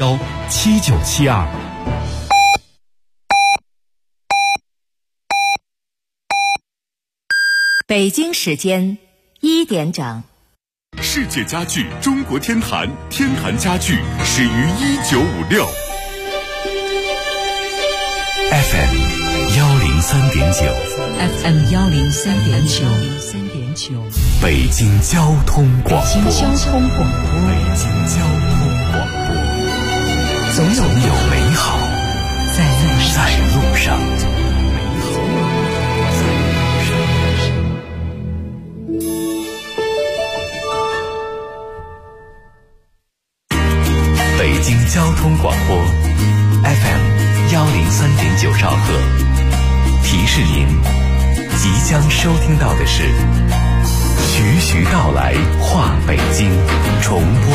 010-7972。 北京时间1点整。 世界家具中国天坛，天坛家具始于1956。 FM 103.9 FM 103.9， 北京交通广播。 北京交通广播，总有美好在路上。北京交通广播 FM 103.9兆赫，提示您即将收听到的是徐徐道来话北京重播。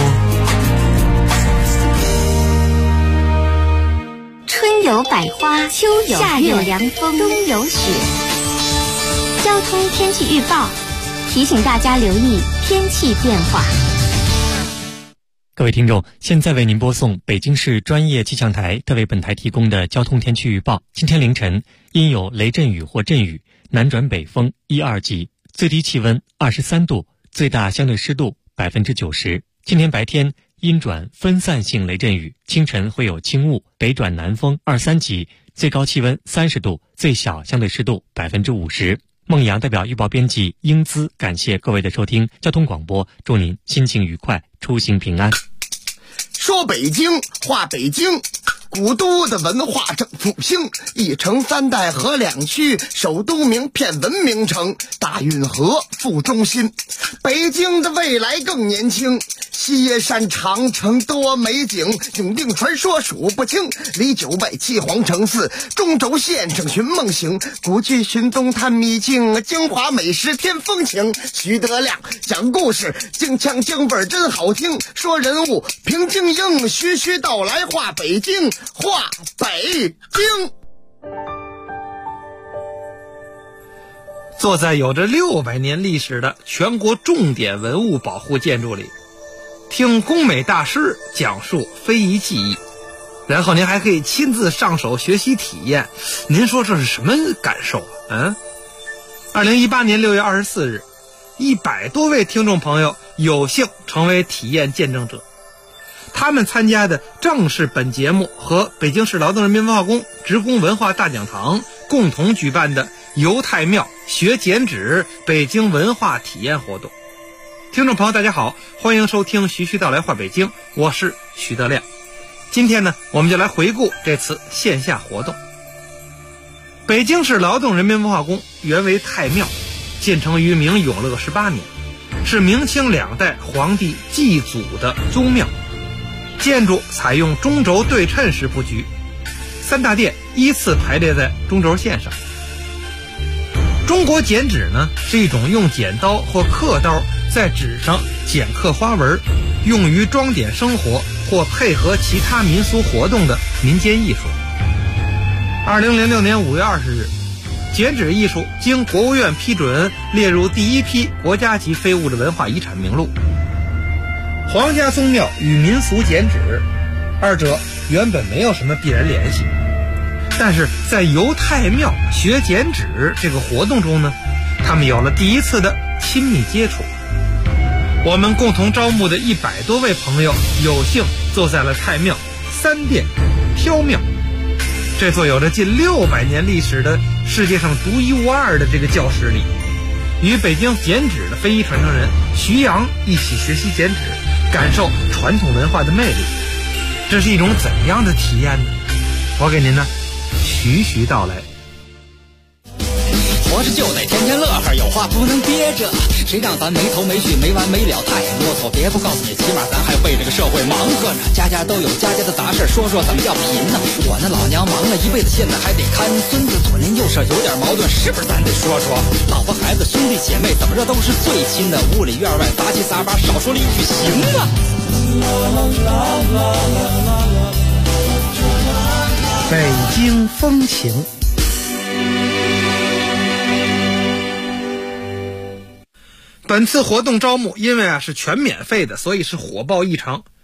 春有百花，秋有夏有凉风，冬有雪。交通天气预报提醒大家留意天气变化。 各位听众，现在为您播送北京市专业气象台特为本台提供的交通天气预报。今天凌晨因有雷阵雨或阵雨，南转北风1、2级，最低气温23度，最大相对湿度90%。今天白天阴转分散性雷阵雨，清晨会有轻雾，北转南风2、3级，最高气温30度，最小相对湿度50%。孟阳代表预报编辑英姿感谢各位的收听，交通广播祝您心情愉快，出行平安。 说北京话北京，古都的文化正复兴，一城三代合两区，首都名片文明城，大运河副中心。北京的未来更年轻，西耶山长城多美景，永定传说数不清，离9拜7皇城寺，中轴线上寻梦行，古剧寻踪探秘境，京华美食添风情。徐德亮讲故事，京腔京味真好听，说人物评京英，徐徐道来话北京，话北京。 坐在有着600年历史的全国重点文物保护建筑里，听工美大师讲述非遗技艺，然后您还可以亲自上手学习体验，您说这是什么感受啊？2018年6月24日，100多位听众朋友有幸成为体验见证者，他们参加的正是本节目和北京市劳动人民文化宫职工文化大讲堂共同举办的犹太庙学剪纸北京文化体验活动。听众朋友大家好，欢迎收听徐徐道来话北京，我是徐德亮。今天呢，我们就来回顾这次线下活动。北京市劳动人民文化宫原为太庙，建成于明永乐18年，是明清2代皇帝祭祖的宗庙，建筑采用中轴对称式布局，3大殿依次排列在中轴线上。中国剪纸呢，是一种用剪刀或刻刀在纸上剪刻花纹，用于装点生活或配合其他民俗活动的民间艺术。2006年5月20日，剪纸艺术经国务院批准列入第1批国家级非物质文化遗产名录。皇家宗庙与民俗剪纸二者原本没有什么必然联系，但是在犹太庙学剪纸这个活动中呢，他们有了第一次的亲密接触。我们共同招募的100多位朋友有幸坐在了太庙3殿飘庙，这座有着近600年历史的世界上独一无二的这个教室里，与北京剪纸的非遗传承人徐阳一起学习剪纸，感受传统文化的魅力。这是一种怎样的体验呢？我给您呢徐徐道来。 活着就得天天乐呵，有话不能憋着，谁让咱没头没绪没完没了太啰嗦。别不告诉你，起码咱还为这个社会忙活呢。家家都有家家的杂事，说说怎么叫贫呢？我那老娘忙了一辈子，现在还得看孙子，左邻右舍有点矛盾，是不是咱得说说？老婆孩子兄弟姐妹怎么着都是最亲的，屋里院外杂七杂八，少说了一句行啊。 北京风情。本次活动招募因为是全免费的，所以是火爆异常。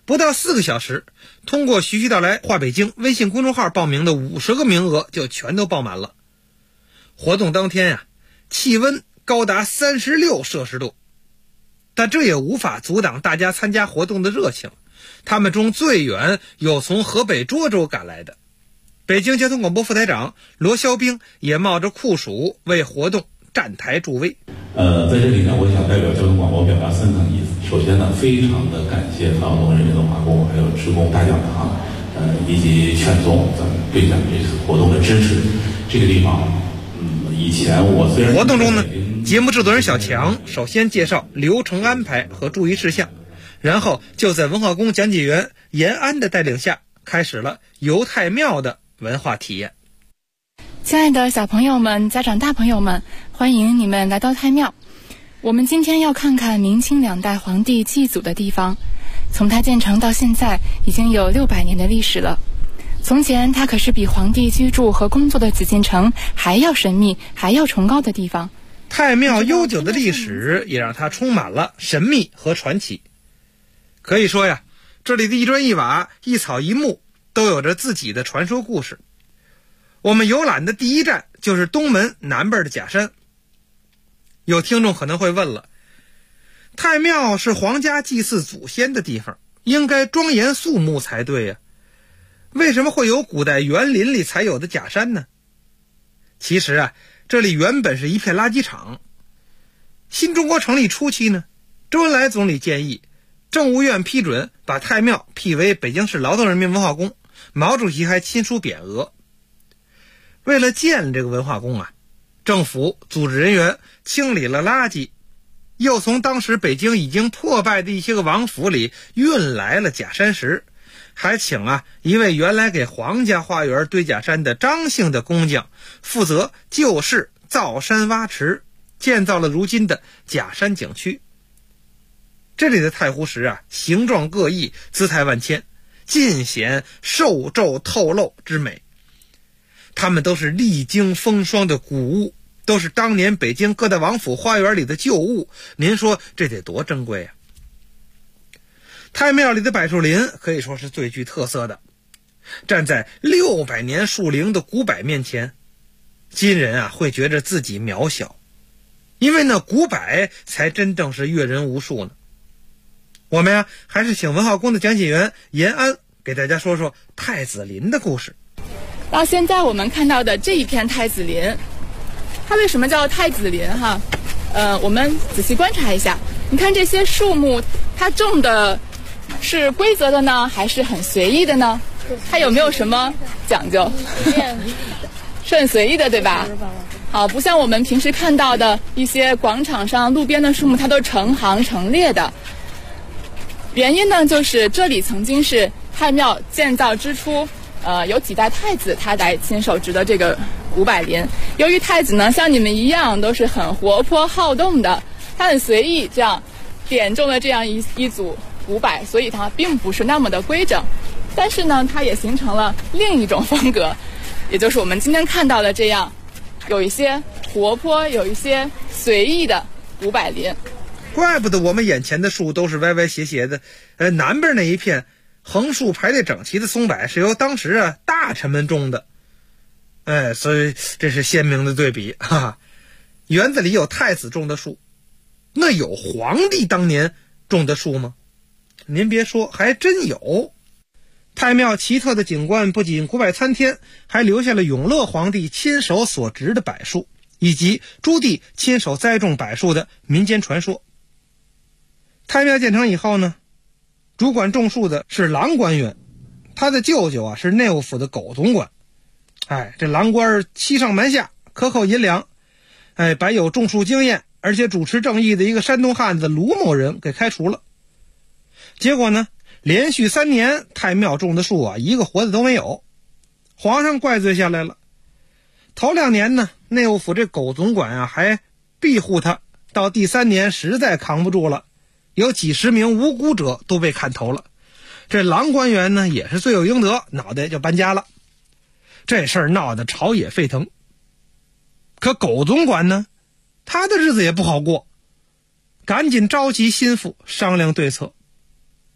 不到4个小时，通过徐徐道来话北京微信公众号报名的50个名额就全都爆满了。活动当天呀，气温高达36摄氏度，但这也无法阻挡大家参加活动的热情。他们中最远有从河北涿州赶来的。北京交通广播副台长罗肖兵也冒着酷暑为活动站台助威。 在这里呢，我想代表交通广播表达3层意思。首先呢，非常的感谢劳动人民文化宫还有职工大讲堂，以及全总咱们对咱们这次活动的支持。这个地方，以前我虽然活动中呢，节目制作人小强首先介绍流程安排和注意事项，然后就在文化宫讲解员严安的带领下，开始了游太庙的文化体验。 亲爱的小朋友们、家长大朋友们，欢迎你们来到太庙。我们今天要看看明清2代皇帝祭祖的地方。从它建成到现在已经有600年的历史了。从前它可是比皇帝居住和工作的紫禁城还要神秘还要崇高的地方。 太庙悠久的历史也让它充满了神秘和传奇。可以说呀，这里的一砖一瓦、一草一木都有着自己的传说故事。我们游览的第一站就是东门南边的假山。有听众可能会问了，太庙是皇家祭祀祖先的地方，应该庄严肃穆才对呀，为什么会有古代园林里才有的假山呢？其实啊，这里原本是一片垃圾场。新中国成立初期呢，周恩来总理建议，政务院批准把太庙辟为北京市劳动人民文化宫，毛主席还亲书匾额。为了建这个文化宫啊，政府组织人员清理了垃圾，又从当时北京已经破败的一些个王府里运来了假山石，还请一位原来给皇家花园堆假山的张姓的工匠负责就事造山挖池，建造了如今的假山景区。这里的太湖石形状各异，姿态万千，尽显瘦皱透露之美。它们都是历经风霜的古物，都是当年北京各大王府花园里的旧物，您说这得多珍贵啊！太庙里的柏树林可以说是最具特色的。站在600年树龄的古柏面前，今人会觉着自己渺小，因为那古柏才真正是阅人无数呢。我们还是请文化宫的讲解员严安给大家说说太子林的故事。 到现在我们看到的这一片太子林，它为什么叫太子林哈？我们仔细观察一下，你看这些树木，它种的是规则的呢，还是很随意的呢？它有没有什么讲究？是很随意的，对吧？好，不像我们平时看到的一些广场上、路边的树木，它都成行成列的。原因呢，就是这里曾经是太庙建造之初，有几代太子他来亲手植的这个古柏林。由于太子呢像你们一样都是很活泼好动的，他很随意这样点中了这样一组古柏，所以它并不是那么的规整。但是呢，它也形成了另一种风格，也就是我们今天看到的这样，有一些活泼，有一些随意的古柏林。 怪不得我们眼前的树都是歪歪斜斜的，南边那一片横竖排列整齐的松柏是由当时大臣们种的，所以这是鲜明的对比哈。园子里有太子种的树，那有皇帝当年种的树吗？您别说，还真有。太庙奇特的景观不仅古柏参天，还留下了永乐皇帝亲手所植的柏树，以及朱棣亲手栽种柏树的民间传说。太庙建成以后呢，主管种树的是郎官员，他的舅舅是内务府的苟总管。这郎官欺上瞒下，克扣银两，把有种树经验而且主持正义的一个山东汉子卢某人给开除了。结果呢，连续3年太庙种的树一个活的都没有，皇上怪罪下来了。头2年呢，内务府这苟总管还庇护他，到第3年实在扛不住了，有几十名无辜者都被砍头了。这郎官员呢也是罪有应得，脑袋就搬家了。这事儿闹得朝野沸腾。可苟总管呢，他的日子也不好过，赶紧召集心腹商量对策。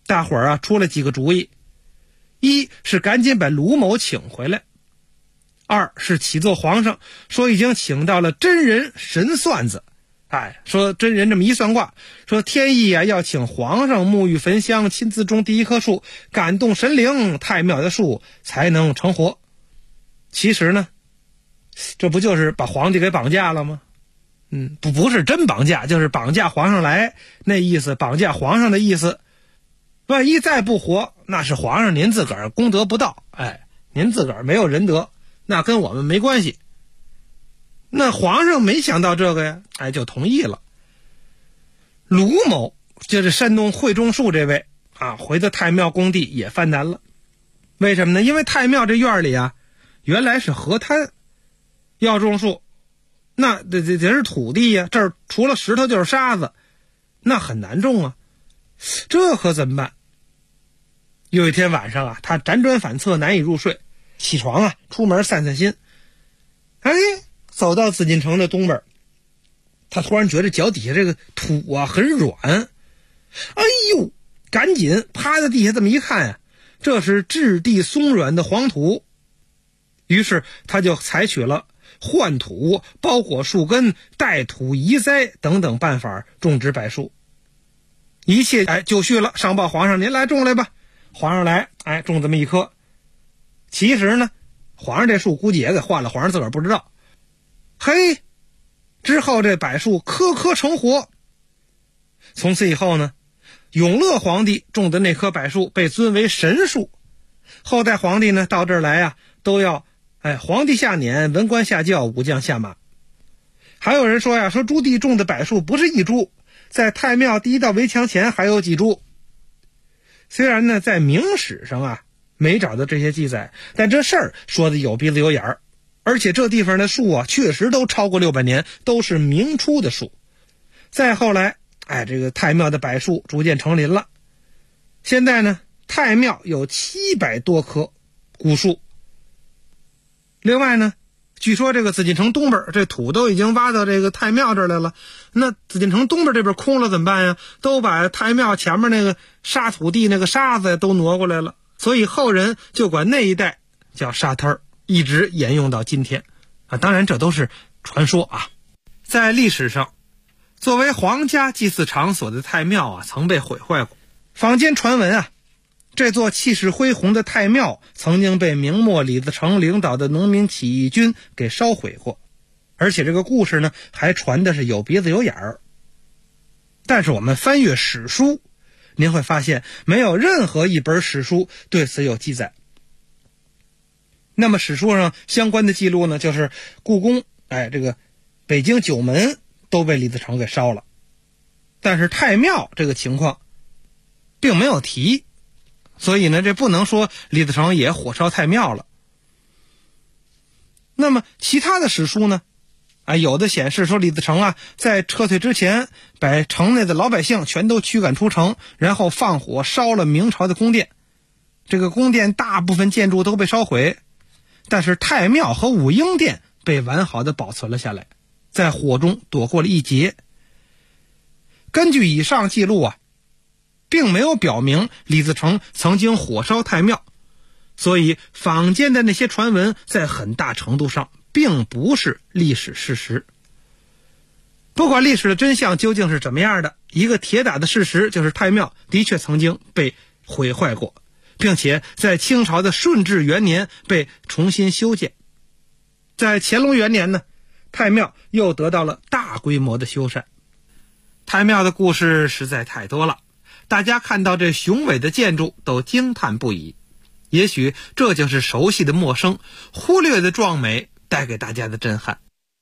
大伙儿出了几个主意：一是赶紧把卢某请回来；二是启奏皇上说已经请到了真人神算子，说真人这么一算卦，说天意要请皇上沐浴焚香，亲自种第一棵树，感动神灵，太庙的树才能成活。其实呢，这不就是把皇帝给绑架了吗？不是真绑架，就是绑架皇上来那意思，绑架皇上的意思。万一再不活，那是皇上您自个儿功德不到，您自个儿没有仁德，那跟我们没关系。那皇上没想到这个呀，就同意了。卢某就是山东会种树这位回到太庙工地也犯难了。为什么呢？因为太庙这院里原来是河滩，要种树那得是土地呀，这儿除了石头就是沙子，那很难种啊，这可怎么办？有一天晚上他辗转反侧难以入睡，起床出门散散心。走到紫禁城的东边，他突然觉得脚底下这个土很软，赶紧趴在地下这么一看这是质地松软的黄土。于是他就采取了换土、包裹树根、带土移栽等等办法种植柏树。一切就绪了，上报皇上，您来种来吧。皇上来种这么一棵。其实呢，皇上这树估计也给换了，皇上自个儿不知道。之后这柏树棵棵成活。从此以后呢，永乐皇帝种的那棵柏树被尊为神树。后代皇帝呢到这儿来都要皇帝下辇，文官下轿，武将下马。还有人说说朱棣种的柏树不是一株，在太庙第一道围墙前还有几株。虽然呢在明史上没找到这些记载，但这事儿说的有鼻子有眼儿。而且这地方的树确实都超过600年，都是明初的树。再后来这个太庙的柏树逐渐成林了。现在呢，太庙有700多棵古树。另外呢，据说这个紫禁城东边这土都已经挖到这个太庙这儿来了，那紫禁城东边这边空了怎么办呀？都把太庙前面那个沙土地那个沙子都挪过来了，所以后人就管那一带叫沙滩儿，一直沿用到今天当然这都是传说在历史上，作为皇家祭祀场所的太庙曾被毁坏过。坊间传闻这座气势恢宏的太庙曾经被明末李自成领导的农民起义军给烧毁过，而且这个故事呢还传的是有鼻子有眼儿。但是我们翻阅史书，您会发现没有任何一本史书对此有记载。那么史书上相关的记录呢，就是故宫这个北京9门都被李自成给烧了，但是太庙这个情况并没有提，所以呢这不能说李自成也火烧太庙了。那么其他的史书呢有的显示说李自成在撤退之前把城内的老百姓全都驱赶出城，然后放火烧了明朝的宫殿。这个宫殿大部分建筑都被烧毁，但是太庙和武英殿被完好的保存了下来，在火中躲过了一劫。根据以上记录并没有表明李自成曾经火烧太庙，所以坊间的那些传闻在很大程度上并不是历史事实。不管历史的真相究竟是怎么样的，一个铁打的事实就是太庙的确曾经被毁坏过，并且在清朝的顺治元年被重新修建。在乾隆元年呢，太庙又得到了大规模的修缮。太庙的故事实在太多了，大家看到这雄伟的建筑都惊叹不已。也许这就是熟悉的陌生，忽略的壮美带给大家的震撼。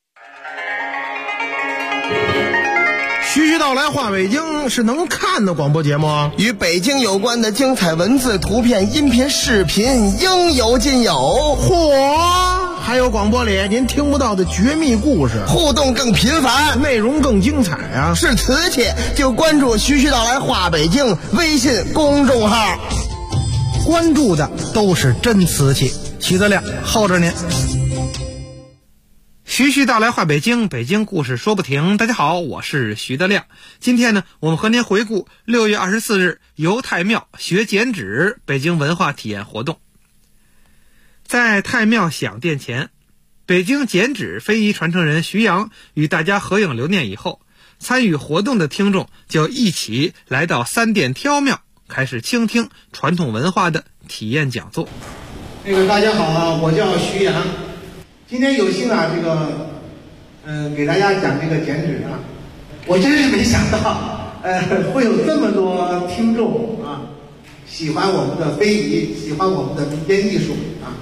徐徐道来话北京是能看的广播节目， 与北京有关的精彩文字、图片、音频、视频应有尽有。 嚯！还有广播里您听不到的绝密故事， 互动更频繁， 内容更精彩啊！ 是瓷器就关注徐徐道来话北京微信公众号， 关注的都是真瓷器，齐德亮候着您。 徐徐道来话北京，北京故事说不停。大家好，我是徐德亮。今天呢，我们和您回顾6月24日游太庙学剪纸北京文化体验活动。在太庙享殿前，北京剪纸非遗传承人徐阳与大家合影留念以后，参与活动的听众就一起来到三殿挑庙，开始倾听传统文化的体验讲座。 大家好啊，我叫徐阳。今天有幸啊，给大家讲这个剪纸啊，我真是没想到，会有这么多听众啊，喜欢我们的非遗，喜欢我们的民间艺术啊。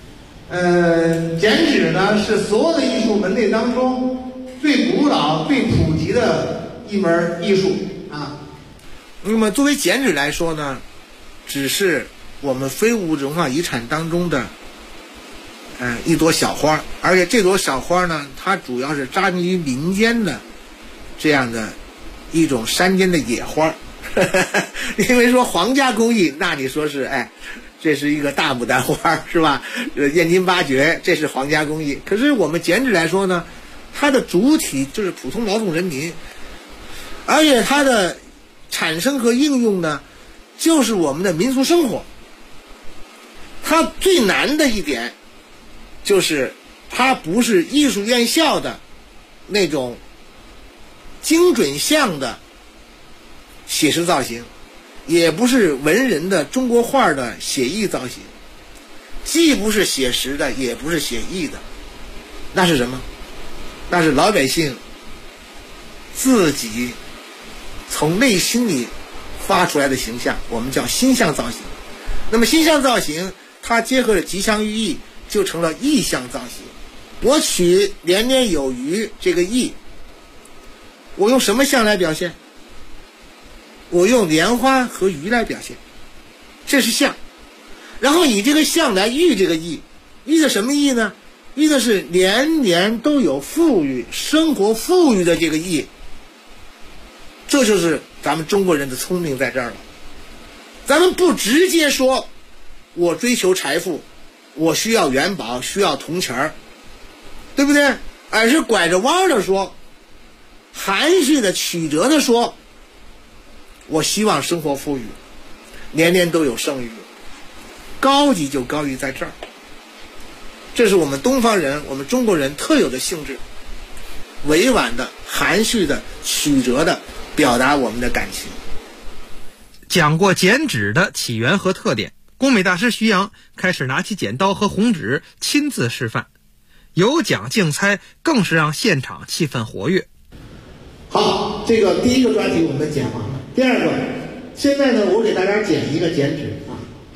剪纸呢是所有的艺术门类当中最古老、最普及的一门艺术啊。那么作为剪纸来说呢，只是我们非物质文化遗产当中的一朵小花，而且这朵小花呢，它主要是扎根于民间的这样的一种山间的野花。因为说皇家工艺，那你说是这是一个大牡丹花是吧？燕京八绝，这是皇家工艺。可是我们剪纸来说呢，它的主体就是普通劳动人民，而且它的产生和应用呢，就是我们的民俗生活。它最难的一点就是它不是艺术院校的那种精准像的写实造型，也不是文人的中国画的写意造型，既不是写实的，也不是写意的。那是什么？那是老百姓自己从内心里发出来的形象，我们叫心象造型。那么心象造型它结合了吉祥寓意，就成了意象造型。我取年年有余这个意，我用什么象来表现？我用莲花和鱼来表现，这是象。然后以这个象来喻这个意，喻的什么意呢？喻的是年年都有富裕，生活富裕的这个意。这就是咱们中国人的聪明在这儿了。咱们不直接说我追求财富，我需要元宝，需要铜钱儿，对不对？而是拐着弯的说，含蓄的曲折的说，我希望生活富裕，年年都有剩余。高级就高于在这儿，这是我们东方人，我们中国人特有的性质，委婉的、含蓄的、曲折的表达我们的感情。 讲过剪纸的起源和特点，工美大师徐阳开始拿起剪刀和红纸亲自示范，有奖竞猜，更是让现场气氛活跃。 好，这个第一个专题我们剪完了。第二个，现在呢，我给大家剪一个剪纸啊。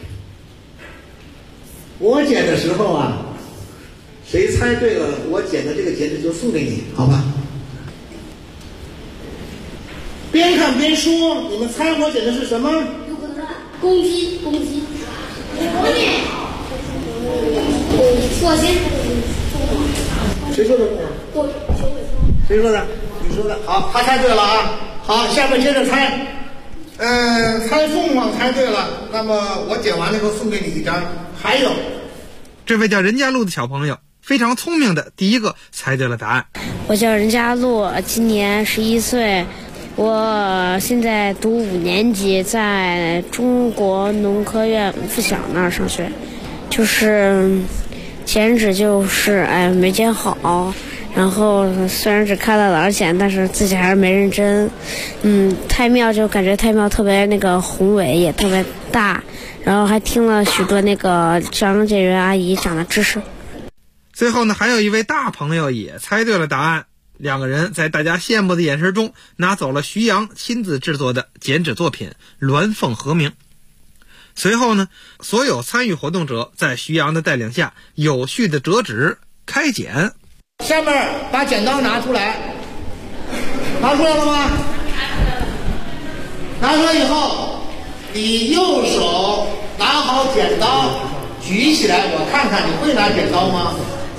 我剪的时候啊，谁猜对了，我剪的这个剪纸就送给你，好吧？边看边说，你们猜我剪的是什么？ 公鸡，火箭，火星。 谁说的？谁说的？你说的。好，他猜对了啊。好，下面接着猜。猜凤凰猜对了，那么我剪完了以后送给你一张。还有， 这位叫任家路的小朋友非常聪明的，第一个猜对了答案。 我叫任家路，今年11岁。我现在读5年级，在中国农科院附小那儿上学。就是剪纸就是没剪好，然后虽然只看了老师剪，但是自己还是没认真。太庙就感觉太庙特别宏伟，也特别大，然后还听了许多张解元阿姨讲的知识。 最后呢，还有一位大朋友也猜对了答案。两个人在大家羡慕的眼神中拿走了徐阳亲自制作的剪纸作品鸾凤和鸣。随后呢，所有参与活动者在徐阳的带领下有序的折纸开剪。 下面把剪刀拿出来，拿出来了吗？拿出来以后，你右手拿好剪刀举起来，我看看你会拿剪刀吗？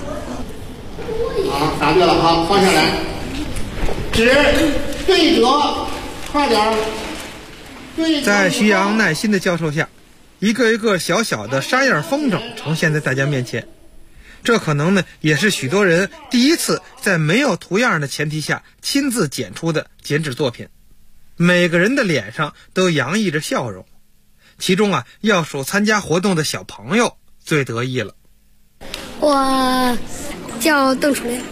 好，答对了，好，放下来。纸对折，快点儿。 在徐阳耐心的教授下，一个一个小小的沙样风筝呈现在大家面前。 这可能呢也是许多人第一次在没有图样的前提下亲自剪出的剪纸作品。每个人的脸上都洋溢着笑容，其中要数参加活动的小朋友最得意了。 我叫邓楚烈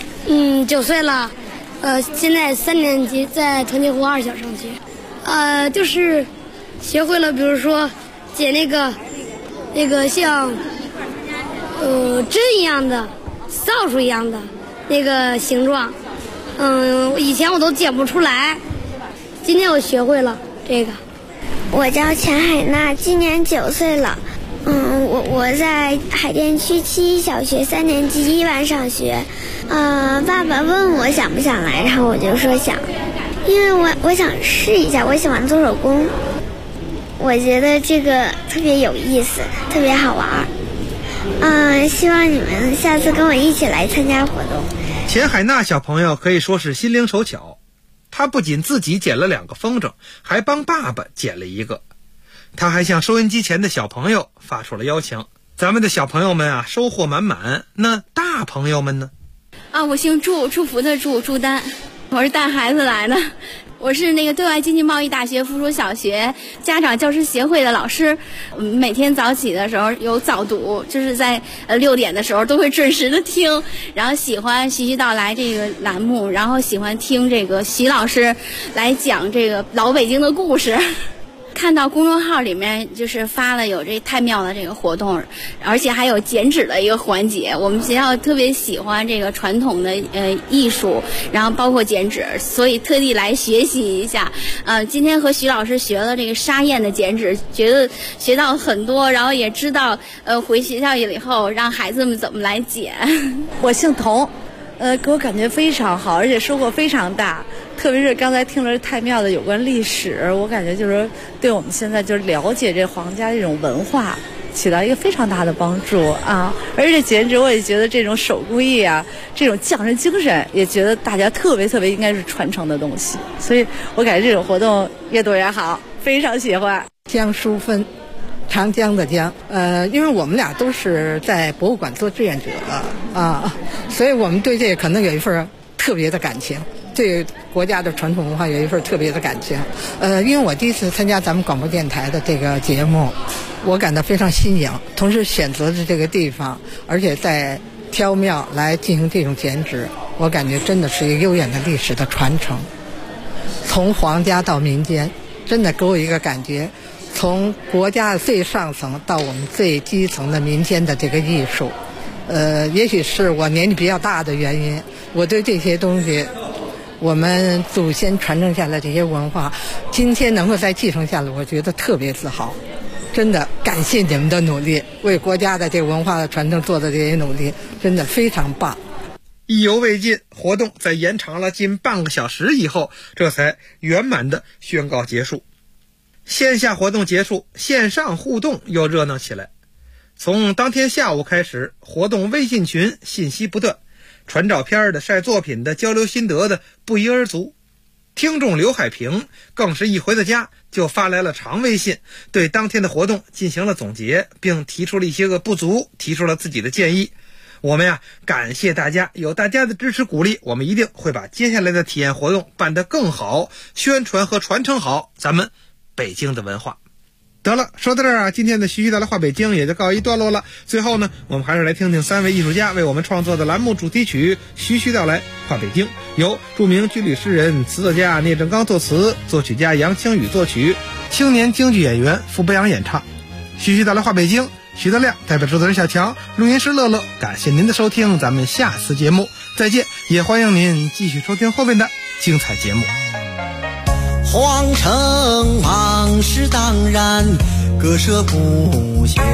，9岁了，现在3年级，在团结湖2小上学。就是学会了，比如说剪那个像针一样的、扫帚一样的那个形状。以前我都剪不出来，今天我学会了这个。 我叫钱海娜，今年9岁了。我在海淀区7小学3年级1班上学。爸爸问我想不想来，然后我就说想，因为我想试一下，我喜欢做手工，我觉得这个特别有意思，特别好玩。希望你们下次跟我一起来参加活动。 钱海娜小朋友可以说是心灵手巧，他不仅自己剪了2个风筝，还帮爸爸剪了1个。他还向收音机前的小朋友发出了邀请。咱们的小朋友们收获满满，那大朋友们呢？ 我姓祝，祝福的祝丹，我是带孩子来的。我是那个对外经济贸易大学附属小学家长教师协会的老师。每天早起的时候有早读，就是在6点的时候都会准时的听，然后喜欢徐徐道来这个栏目，然后喜欢听这个徐老师来讲这个老北京的故事。看到公众号里面就是发了有这太庙的这个活动，而且还有剪纸的一个环节。我们学校特别喜欢这个传统的艺术，然后包括剪纸，所以特地来学习一下。今天和徐老师学了这个沙燕的剪纸，觉得学到很多，然后也知道回学校以后让孩子们怎么来剪。 我姓童，给我感觉非常好，而且收获非常大。特别是刚才听了太庙的有关历史，我感觉就是对我们现在就是了解这皇家这种文化起到一个非常大的帮助啊！而且剪纸，我也觉得这种手工艺这种匠人精神，也觉得大家特别应该是传承的东西。所以我感觉这种活动越多越好，非常喜欢。 江淑芬，长江的江，因为我们俩都是在博物馆做志愿者所以我们对这个可能有一份特别的感情。对国家的传统文化有一份特别的感情。因为我第一次参加咱们广播电台的这个节目，我感到非常新颖。同时选择的这个地方，而且在挑庙来进行这种剪纸，我感觉真的是一个悠远的历史的传承。从皇家到民间，真的给我一个感觉，从国家的最上层到我们最基层的民间的这个艺术。也许是我年纪比较大的原因，我对这些东西，我们祖先传承下来这些文化，今天能够再继承下来，我觉得特别自豪。真的感谢你们的努力，为国家的这个文化的传承做的这些努力，真的非常棒。 意犹未尽，活动在延长了近半个小时以后，这才圆满的宣告结束。线下活动结束，线上互动又热闹起来。从当天下午开始，活动微信群信息不断，传照片的、晒作品的、交流心得的不一而足。听众刘海平更是一回到家就发来了长微信，对当天的活动进行了总结，并提出了一些个不足，提出了自己的建议。我们感谢大家，有大家的支持鼓励，我们一定会把接下来的体验活动办得更好，宣传和传承好咱们北京的文化。得了，说到这儿今天的徐徐道来话北京也就告一段落了。最后呢，我们还是来听听3位艺术家为我们创作的栏目主题曲《徐徐道来话北京》，由著名军旅诗人、词作家聂正刚作词，作曲家杨清宇作曲，青年京剧演员傅博洋演唱。徐徐道来话北京，徐德亮代表制作人小强，录音师乐乐，感谢您的收听，咱们下次节目再见，也欢迎您继续收听后面的精彩节目。 皇城往事当然割舍不下，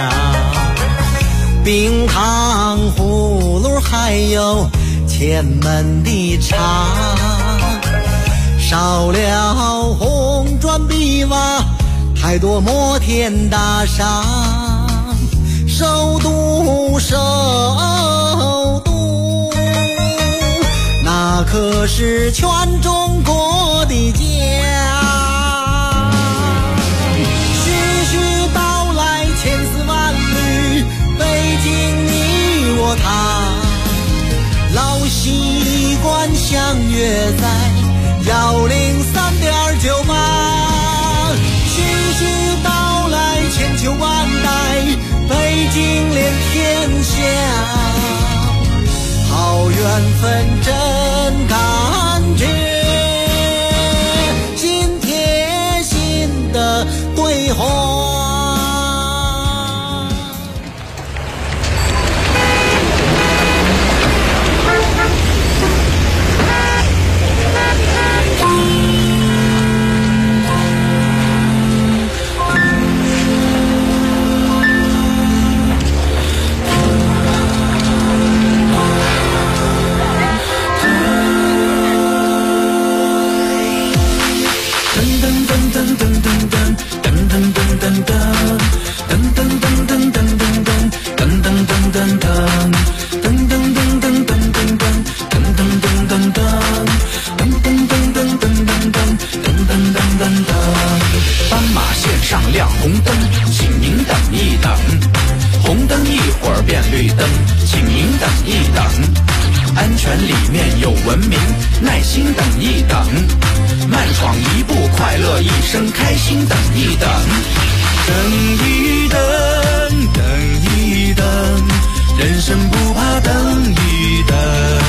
冰糖葫芦还有前门的茶，少了红砖碧瓦，太多摩天大厦，首都那可是全中国的家。徐徐道来千丝万缕，北京你相约在103.98，徐徐道来千秋万代，北京连天下，好缘分真感觉，心贴心的对话。 斑马线上亮红灯，请您等一等。红灯一会儿变绿灯，请您等一等。安全里面有文明，耐心等一等。慢闯一步，快乐一生，开心等一等。等一等，等一等，人生不怕等一等。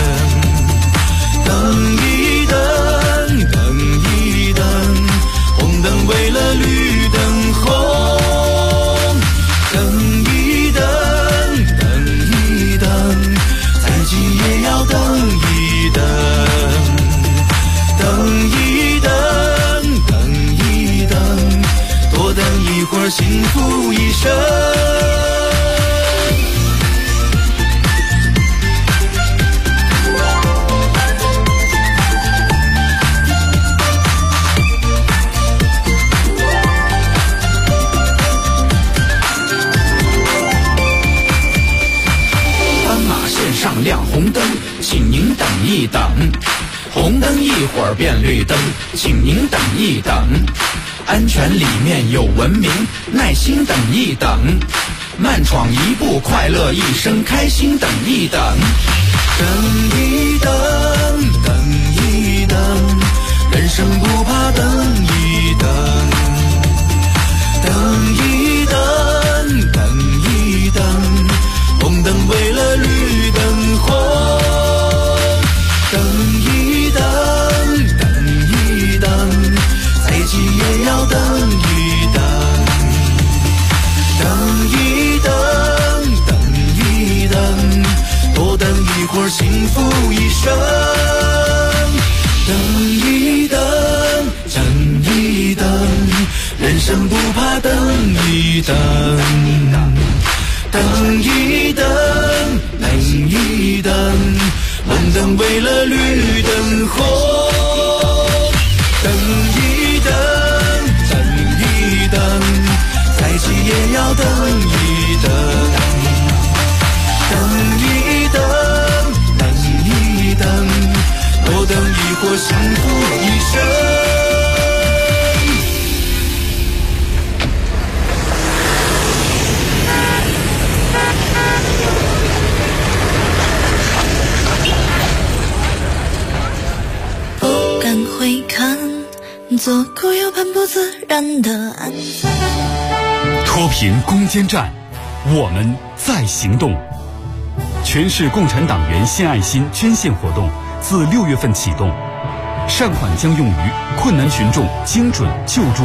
等一等，等一等，红灯为了绿灯红。等一等，等一等，再急也要等一等。等一等，等一等，多等一会儿幸福一生。上亮红灯，请您等一等。红灯一会儿变绿灯，请您等一等。安全里面有文明，耐心等一等。慢闯一步，快乐一生，开心等一等。等一等，等一等，人生不怕等一等。等一等，等一等，红灯为了绿灯红。等一等，等一等，再急也要等一等。等一等，等一等，多等一会儿幸福一生。等一等，等一等，人生不怕等一等。等一等，等一等，红灯为了绿灯红。等一等，等一等，再急也要等一等。等一等，等一等，多等一会儿幸福一生。 回看，左顾右盼，不自然的安分。 脱贫攻坚战，我们在行动。全市共产党员献爱心捐献活动自6月份启动，善款将用于困难群众精准救助。